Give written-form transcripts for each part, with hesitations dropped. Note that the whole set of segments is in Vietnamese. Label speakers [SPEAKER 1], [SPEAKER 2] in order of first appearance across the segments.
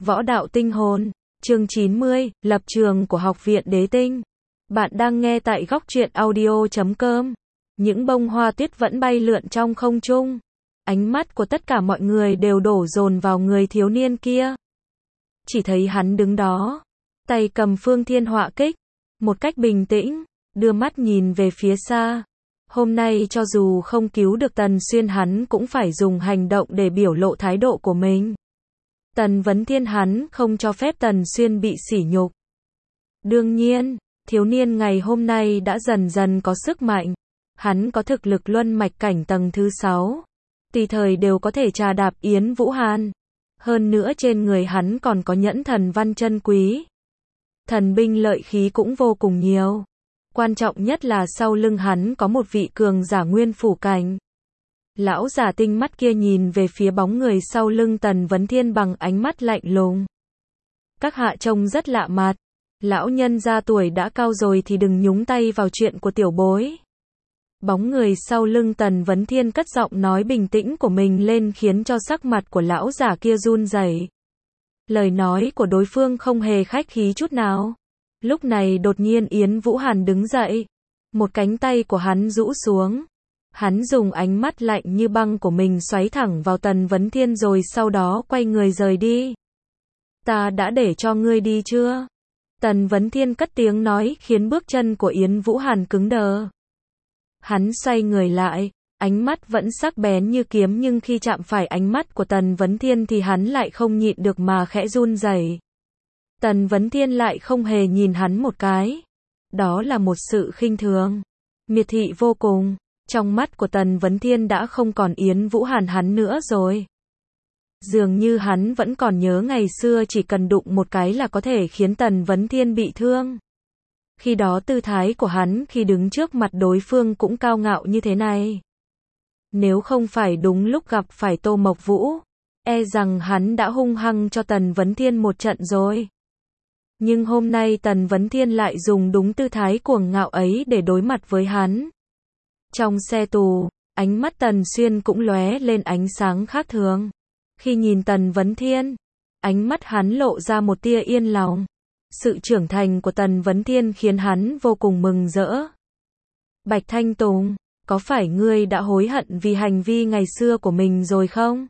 [SPEAKER 1] Võ đạo tinh hồn, chương 90, lập trường của Học viện Đế Tinh. Bạn đang nghe tại góc truyện audio.com. Những bông hoa tuyết vẫn bay lượn trong không trung. Ánh mắt của tất cả mọi người đều đổ dồn vào người thiếu niên kia. Chỉ thấy hắn đứng đó, tay cầm phương thiên họa kích, một cách bình tĩnh, đưa mắt nhìn về phía xa. Hôm nay cho dù không cứu được Tần Xuyên, hắn cũng phải dùng hành động để biểu lộ thái độ của mình. Tần Vấn Thiên hắn không cho phép Tần Xuyên bị sỉ nhục. Đương nhiên, thiếu niên ngày hôm nay đã dần dần có sức mạnh. Hắn có thực lực luân mạch cảnh tầng thứ 6. Tùy thời đều có thể trà đạp Yến Vũ Hàn. Hơn nữa trên người hắn còn có nhẫn thần văn chân quý. Thần binh lợi khí cũng vô cùng nhiều. Quan trọng nhất là sau lưng hắn có một vị cường giả nguyên phủ cảnh. Lão giả tinh mắt kia nhìn về phía bóng người sau lưng Tần Vấn Thiên bằng ánh mắt lạnh lùng. Các hạ trông rất lạ mặt. Lão nhân gia tuổi đã cao rồi thì đừng nhúng tay vào chuyện của tiểu bối. Bóng người sau lưng Tần Vấn Thiên cất giọng nói bình tĩnh của mình lên khiến cho sắc mặt của lão giả kia run rẩy. Lời nói của đối phương không hề khách khí chút nào. Lúc này đột nhiên Yến Vũ Hàn đứng dậy. Một cánh tay của hắn rũ xuống. Hắn dùng ánh mắt lạnh như băng của mình xoáy thẳng vào Tần Vấn Thiên rồi sau đó quay người rời đi. Ta đã để cho ngươi đi chưa? Tần Vấn Thiên cất tiếng nói khiến bước chân của Yến Vũ Hàn cứng đờ. Hắn xoay người lại, ánh mắt vẫn sắc bén như kiếm nhưng khi chạm phải ánh mắt của Tần Vấn Thiên thì hắn lại không nhịn được mà khẽ run rẩy. Tần Vấn Thiên lại không hề nhìn hắn một cái. Đó là một sự khinh thường, miệt thị vô cùng. Trong mắt của Tần Vấn Thiên đã không còn Yến Vũ Hàn hắn nữa rồi. Dường như hắn vẫn còn nhớ ngày xưa chỉ cần đụng một cái là có thể khiến Tần Vấn Thiên bị thương. Khi đó tư thái của hắn khi đứng trước mặt đối phương cũng cao ngạo như thế này. Nếu không phải đúng lúc gặp phải Tô Mộc Vũ, e rằng hắn đã hung hăng cho Tần Vấn Thiên một trận rồi. Nhưng hôm nay Tần Vấn Thiên lại dùng đúng tư thái cuồng ngạo ấy để đối mặt với hắn. Trong xe tù, ánh mắt Tần Xuyên cũng lóe lên ánh sáng khác thường. Khi nhìn Tần Vấn Thiên, ánh mắt hắn lộ ra một tia yên lòng. Sự trưởng thành của Tần Vấn Thiên khiến hắn vô cùng mừng rỡ. Bạch Thanh Tùng, có phải ngươi đã hối hận vì hành vi ngày xưa của mình rồi không?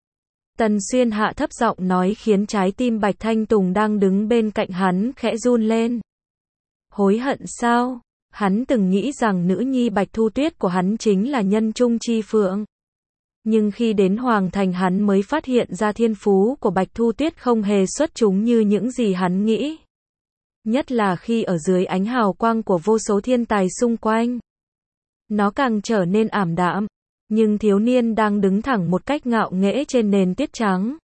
[SPEAKER 1] Tần Xuyên hạ thấp giọng nói khiến trái tim Bạch Thanh Tùng đang đứng bên cạnh hắn khẽ run lên. Hối hận sao? Hắn từng nghĩ rằng nữ nhi Bạch Thu Tuyết của hắn chính là nhân trung chi phượng. Nhưng khi đến Hoàng Thành hắn mới phát hiện ra thiên phú của Bạch Thu Tuyết không hề xuất chúng như những gì hắn nghĩ. Nhất là khi ở dưới ánh hào quang của vô số thiên tài xung quanh. Nó càng trở nên ảm đạm. Nhưng thiếu niên đang đứng thẳng một cách ngạo nghễ trên nền tuyết trắng.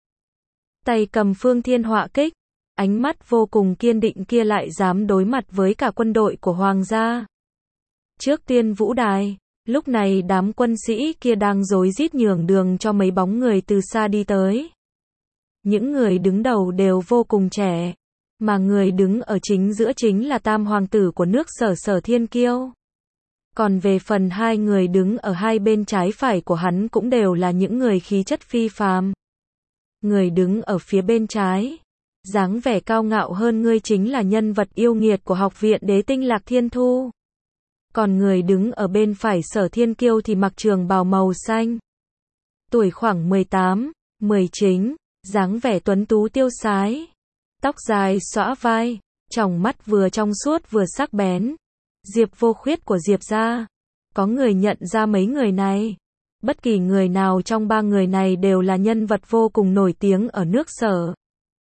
[SPEAKER 1] Tay cầm phương thiên họa kích. Ánh mắt vô cùng kiên định kia lại dám đối mặt với cả quân đội của Hoàng gia. Trước Tiên Vũ Đài, lúc này đám quân sĩ kia đang rối rít nhường đường cho mấy bóng người từ xa đi tới. Những người đứng đầu đều vô cùng trẻ, mà người đứng ở chính giữa chính là tam hoàng tử của nước Sở Sở Thiên Kiêu. Còn về phần hai người đứng ở hai bên trái phải của hắn cũng đều là những người khí chất phi phàm. Người đứng ở phía bên trái, dáng vẻ cao ngạo hơn ngươi chính là nhân vật yêu nghiệt của Học viện Đế Tinh Lạc Thiên Thu. Còn người đứng ở bên phải Sở Thiên Kiêu thì mặc trường bào màu xanh. Tuổi khoảng 18, 19, dáng vẻ tuấn tú tiêu sái. Tóc dài xõa vai, tròng mắt vừa trong suốt vừa sắc bén. Diệp Vô Khuyết của Diệp gia. Có người nhận ra mấy người này. Bất kỳ người nào trong ba người này đều là nhân vật vô cùng nổi tiếng ở nước Sở.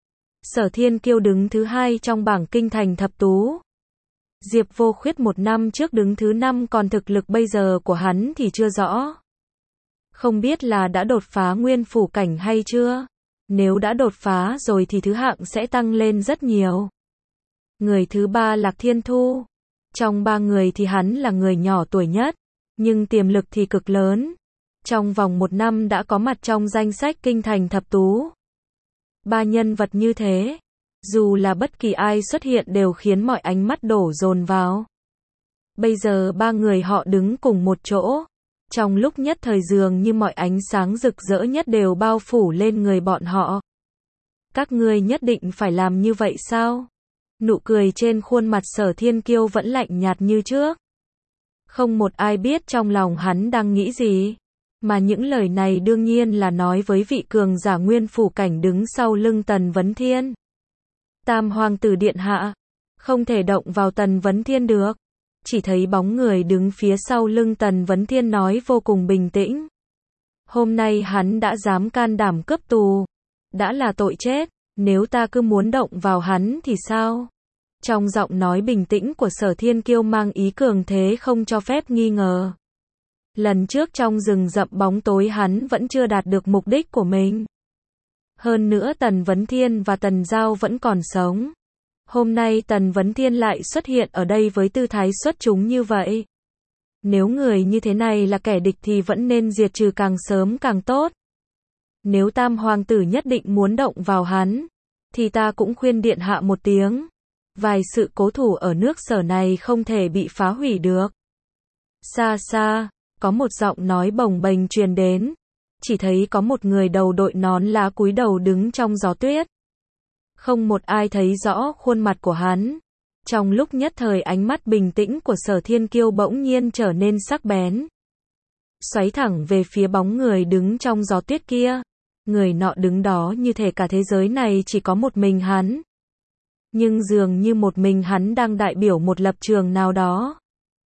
[SPEAKER 1] Sở Thiên Kiêu đứng thứ 2 trong bảng kinh thành thập tú. Diệp Vô Khuyết một năm trước đứng thứ 5 còn thực lực bây giờ của hắn thì chưa rõ. Không biết là đã đột phá nguyên phủ cảnh hay chưa? Nếu đã đột phá rồi thì thứ hạng sẽ tăng lên rất nhiều. Người thứ 3 Lạc Thiên Thu. Trong ba người thì hắn là người nhỏ tuổi nhất, nhưng tiềm lực thì cực lớn. Trong vòng một năm đã có mặt trong danh sách kinh thành thập tú. Ba nhân vật như thế, dù là bất kỳ ai xuất hiện đều khiến mọi ánh mắt đổ dồn vào. Bây giờ ba người họ đứng cùng một chỗ. Trong lúc nhất thời dường như mọi ánh sáng rực rỡ nhất đều bao phủ lên người bọn họ. Các ngươi nhất định phải làm như vậy sao? Nụ cười trên khuôn mặt Sở Thiên Kiêu vẫn lạnh nhạt như trước. Không một ai biết trong lòng hắn đang nghĩ gì. Mà những lời này đương nhiên là nói với vị cường giả nguyên phủ cảnh đứng sau lưng Tần Vấn Thiên. Tam hoàng tử điện hạ, không thể động vào Tần Vấn Thiên được. Chỉ thấy bóng người đứng phía sau lưng Tần Vấn Thiên nói vô cùng bình tĩnh. Hôm nay hắn đã dám can đảm cướp tù. Đã là tội chết, nếu ta cứ muốn động vào hắn thì sao? Trong giọng nói bình tĩnh của Sở Thiên Kiêu mang ý cường thế không cho phép nghi ngờ. Lần trước trong rừng rậm bóng tối hắn vẫn chưa đạt được mục đích của mình. Hơn nữa Tần Vấn Thiên và Tần Giao vẫn còn sống. Hôm nay Tần Vấn Thiên lại xuất hiện ở đây với tư thái xuất chúng như vậy. Nếu người như thế này là kẻ địch thì vẫn nên diệt trừ càng sớm càng tốt. Nếu Tam hoàng tử nhất định muốn động vào hắn, thì ta cũng khuyên điện hạ một tiếng. Vài sự cố thủ ở nước Sở này không thể bị phá hủy được. Xa xa, có một giọng nói bồng bềnh truyền đến. Chỉ thấy có một người đầu đội nón lá cúi đầu đứng trong gió tuyết. Không một ai thấy rõ khuôn mặt của hắn. Trong lúc nhất thời ánh mắt bình tĩnh của Sở Thiên Kiêu bỗng nhiên trở nên sắc bén. Xoáy thẳng về phía bóng người đứng trong gió tuyết kia. Người nọ đứng đó như thể cả thế giới này chỉ có một mình hắn. Nhưng dường như một mình hắn đang đại biểu một lập trường nào đó.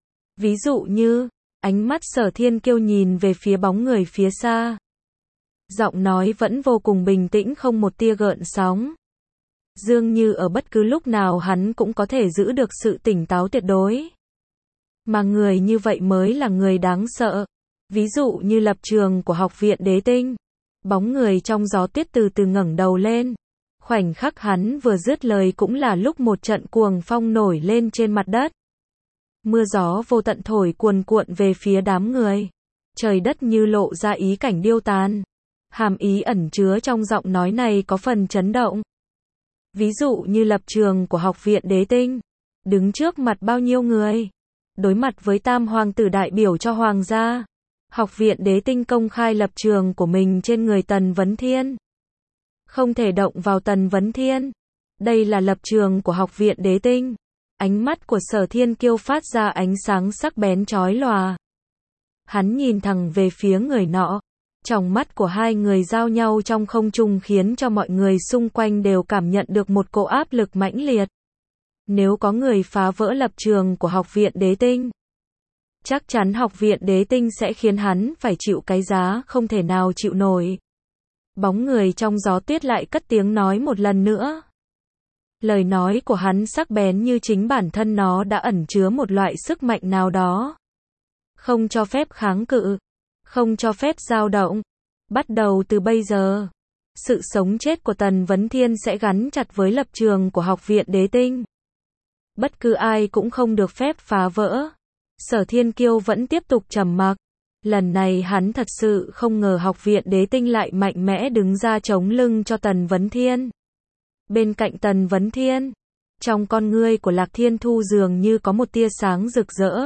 [SPEAKER 1] Ví dụ như, ánh mắt Sở Thiên Kiêu nhìn về phía bóng người phía xa. Giọng nói vẫn vô cùng bình tĩnh không một tia gợn sóng. Dường như ở bất cứ lúc nào hắn cũng có thể giữ được sự tỉnh táo tuyệt đối. Mà người như vậy mới là người đáng sợ. Ví dụ như lập trường của Học viện Đế Tinh. Bóng người trong gió tuyết từ từ ngẩng đầu lên. Khoảnh khắc hắn vừa dứt lời cũng là lúc một trận cuồng phong nổi lên trên mặt đất. Mưa gió vô tận thổi cuồn cuộn về phía đám người. Trời đất như lộ ra ý cảnh điêu tàn. Hàm ý ẩn chứa trong giọng nói này có phần chấn động. Ví dụ như lập trường của Học viện Đế Tinh. Đứng trước mặt bao nhiêu người. Đối mặt với Tam hoàng tử đại biểu cho hoàng gia. Học viện Đế Tinh công khai lập trường của mình trên người Tần Vấn Thiên. Không thể động vào Tần Vấn Thiên. Đây là lập trường của Học viện Đế Tinh. Ánh mắt của Sở Thiên Kiêu phát ra ánh sáng sắc bén chói lòa. Hắn nhìn thẳng về phía người nọ. Trong mắt của hai người giao nhau trong không trung khiến cho mọi người xung quanh đều cảm nhận được một cỗ áp lực mãnh liệt. Nếu có người phá vỡ lập trường của Học viện Đế Tinh, chắc chắn Học viện Đế Tinh sẽ khiến hắn phải chịu cái giá không thể nào chịu nổi. Bóng người trong gió tuyết lại cất tiếng nói một lần nữa. Lời nói của hắn sắc bén như chính bản thân nó đã ẩn chứa một loại sức mạnh nào đó. Không cho phép kháng cự. Không cho phép dao động. Bắt đầu từ bây giờ, sự sống chết của Tần Vấn Thiên sẽ gắn chặt với lập trường của Học viện Đế Tinh. Bất cứ ai cũng không được phép phá vỡ. Sở Thiên Kiêu vẫn tiếp tục trầm mặc. Lần này hắn thật sự không ngờ Học viện Đế Tinh lại mạnh mẽ đứng ra chống lưng cho Tần Vấn Thiên. Bên cạnh Tần Vấn Thiên, trong con ngươi của Lạc Thiên Thu dường như có một tia sáng rực rỡ.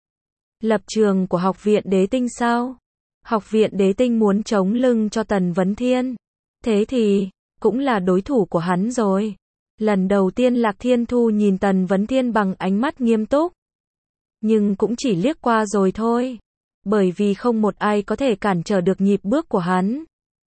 [SPEAKER 1] Lập trường của Học viện Đế Tinh sao? Học viện Đế Tinh muốn chống lưng cho Tần Vấn Thiên. Thế thì, cũng là đối thủ của hắn rồi. Lần đầu tiên Lạc Thiên Thu nhìn Tần Vấn Thiên bằng ánh mắt nghiêm túc. Nhưng cũng chỉ liếc qua rồi thôi. Bởi vì không một ai có thể cản trở được nhịp bước của hắn.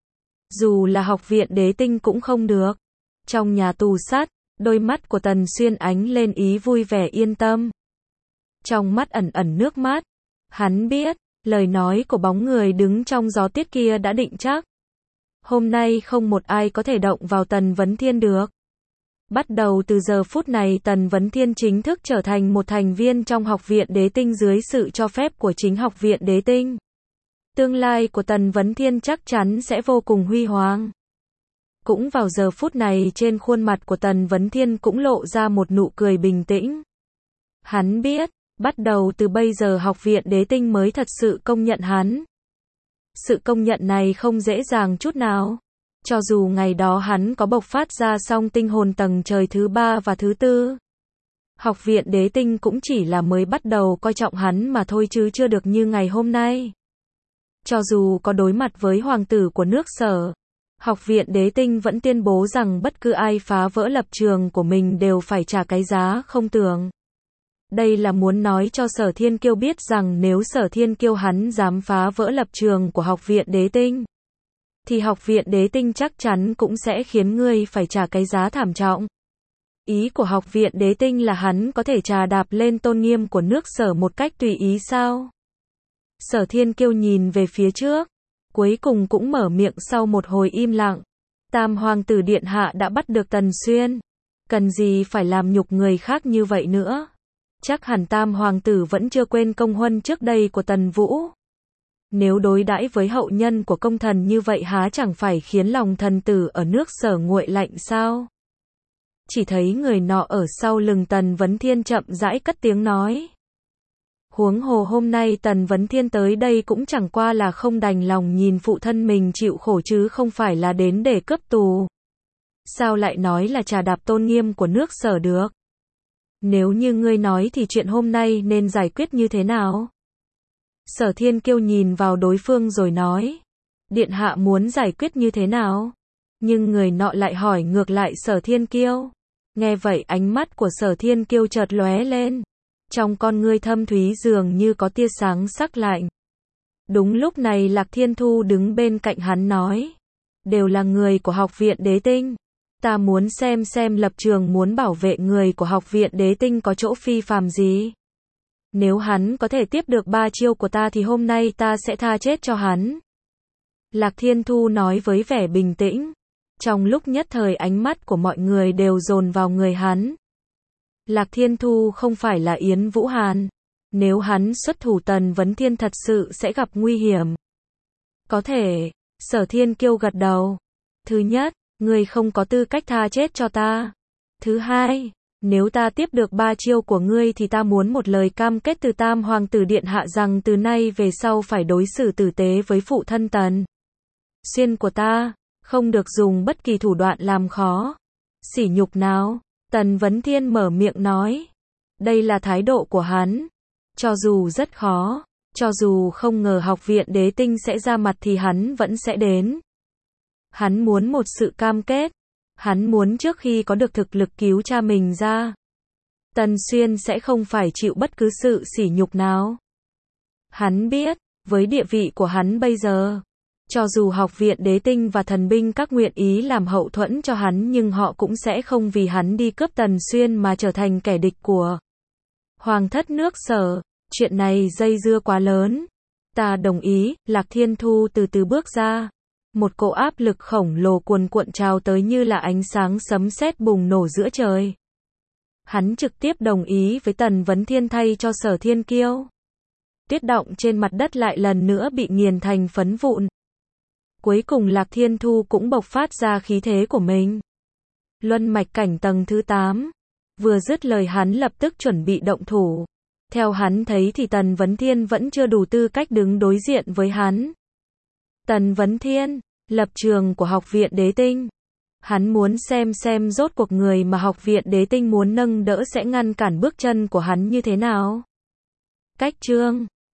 [SPEAKER 1] Dù là Học viện Đế Tinh cũng không được. Trong nhà tù sắt, đôi mắt của Tần Xuyên ánh lên ý vui vẻ yên tâm. Trong mắt ẩn ẩn nước mắt. Hắn biết, lời nói của bóng người đứng trong gió tuyết kia đã định chắc. Hôm nay không một ai có thể động vào Tần Vấn Thiên được. Bắt đầu từ giờ phút này Tần Vấn Thiên chính thức trở thành một thành viên trong Học viện Đế Tinh dưới sự cho phép của chính Học viện Đế Tinh. Tương lai của Tần Vấn Thiên chắc chắn sẽ vô cùng huy hoàng. Cũng vào giờ phút này trên khuôn mặt của Tần Vấn Thiên cũng lộ ra một nụ cười bình tĩnh. Hắn biết, bắt đầu từ bây giờ Học viện Đế Tinh mới thật sự công nhận hắn. Sự công nhận này không dễ dàng chút nào. Cho dù ngày đó hắn có bộc phát ra song tinh hồn tầng trời thứ 3 và thứ 4. Học viện Đế Tinh cũng chỉ là mới bắt đầu coi trọng hắn mà thôi chứ chưa được như ngày hôm nay. Cho dù có đối mặt với hoàng tử của nước Sở, Học viện Đế Tinh vẫn tuyên bố rằng bất cứ ai phá vỡ lập trường của mình đều phải trả cái giá không tưởng. Đây là muốn nói cho Sở Thiên Kiêu biết rằng nếu Sở Thiên Kiêu hắn dám phá vỡ lập trường của Học viện Đế Tinh, thì Học viện Đế Tinh chắc chắn cũng sẽ khiến ngươi phải trả cái giá thảm trọng. Ý của Học viện Đế Tinh là hắn có thể trà đạp lên tôn nghiêm của nước Sở một cách tùy ý sao? Sở Thiên Kiêu nhìn về phía trước, cuối cùng cũng mở miệng sau một hồi im lặng. Tam hoàng tử điện hạ đã bắt được Tần Xuyên, cần gì phải làm nhục người khác như vậy nữa? Chắc hẳn Tam hoàng tử vẫn chưa quên công huân trước đây của Tần Vũ. Nếu đối đãi với hậu nhân của công thần như vậy há chẳng phải khiến lòng thần tử ở nước Sở nguội lạnh sao? Chỉ thấy người nọ ở sau lưng Tần Vấn Thiên chậm rãi cất tiếng nói. Huống hồ hôm nay Tần Vấn Thiên tới đây cũng chẳng qua là không đành lòng nhìn phụ thân mình chịu khổ chứ không phải là đến để cướp tù. Sao lại nói là trà đạp tôn nghiêm của nước Sở được? Nếu như ngươi nói thì chuyện hôm nay nên giải quyết như thế nào? Sở Thiên Kiêu nhìn vào đối phương rồi nói. Điện hạ muốn giải quyết như thế nào? Nhưng người nọ lại hỏi ngược lại Sở Thiên Kiêu. Nghe vậy ánh mắt của Sở Thiên Kiêu chợt lóe lên. Trong con ngươi thâm thúy dường như có tia sáng sắc lạnh. Đúng lúc này Lạc Thiên Thu đứng bên cạnh hắn nói. Đều là người của Học viện Đế Tinh. Ta muốn xem lập trường muốn bảo vệ người của Học viện Đế Tinh có chỗ phi phàm gì. Nếu hắn có thể tiếp được 3 chiêu của ta thì hôm nay ta sẽ tha chết cho hắn. Lạc Thiên Thu nói với vẻ bình tĩnh. Trong lúc nhất thời ánh mắt của mọi người đều dồn vào người hắn. Lạc Thiên Thu không phải là Yến Vũ Hàn. Nếu hắn xuất thủ Tần Vấn Thiên thật sự sẽ gặp nguy hiểm. Có thể, Sở Thiên Kiêu gật đầu. Thứ nhất, ngươi không có tư cách tha chết cho ta. Thứ hai, nếu ta tiếp được 3 chiêu của ngươi thì ta muốn một lời cam kết từ Tam hoàng tử điện hạ rằng từ nay về sau phải đối xử tử tế với phụ thân Tần Xuyên của ta, không được dùng bất kỳ thủ đoạn làm khó, sỉ nhục nào. Tần Vấn Thiên mở miệng nói. Đây là thái độ của hắn. Cho dù rất khó, cho dù không ngờ Học viện Đế Tinh sẽ ra mặt thì hắn vẫn sẽ đến. Hắn muốn một sự cam kết. Hắn muốn trước khi có được thực lực cứu cha mình ra, Tần Xuyên sẽ không phải chịu bất cứ sự sỉ nhục nào. Hắn biết, với địa vị của hắn bây giờ, cho dù Học viện Đế Tinh và thần binh các nguyện ý làm hậu thuẫn cho hắn nhưng họ cũng sẽ không vì hắn đi cướp Tần Xuyên mà trở thành kẻ địch của Hoàng thất nước Sở. Chuyện này dây dưa quá lớn. Ta đồng ý. Lạc Thiên Thu từ từ bước ra. Một cỗ áp lực khổng lồ cuồn cuộn trào tới như là ánh sáng sấm sét bùng nổ giữa trời. Hắn trực tiếp đồng ý với Tần Vấn Thiên thay cho Sở Thiên Kiêu. Tuyết động trên mặt đất lại lần nữa bị nghiền thành phấn vụn. Cuối cùng Lạc Thiên Thu cũng bộc phát ra khí thế của mình. Luân mạch cảnh tầng thứ 8. Vừa dứt lời hắn lập tức chuẩn bị động thủ. Theo hắn thấy thì Tần Vấn Thiên vẫn chưa đủ tư cách đứng đối diện với hắn. Tần Vấn Thiên, lập trường của Học viện Đế Tinh. Hắn muốn xem rốt cuộc người mà Học viện Đế Tinh muốn nâng đỡ sẽ ngăn cản bước chân của hắn như thế nào. Cách chương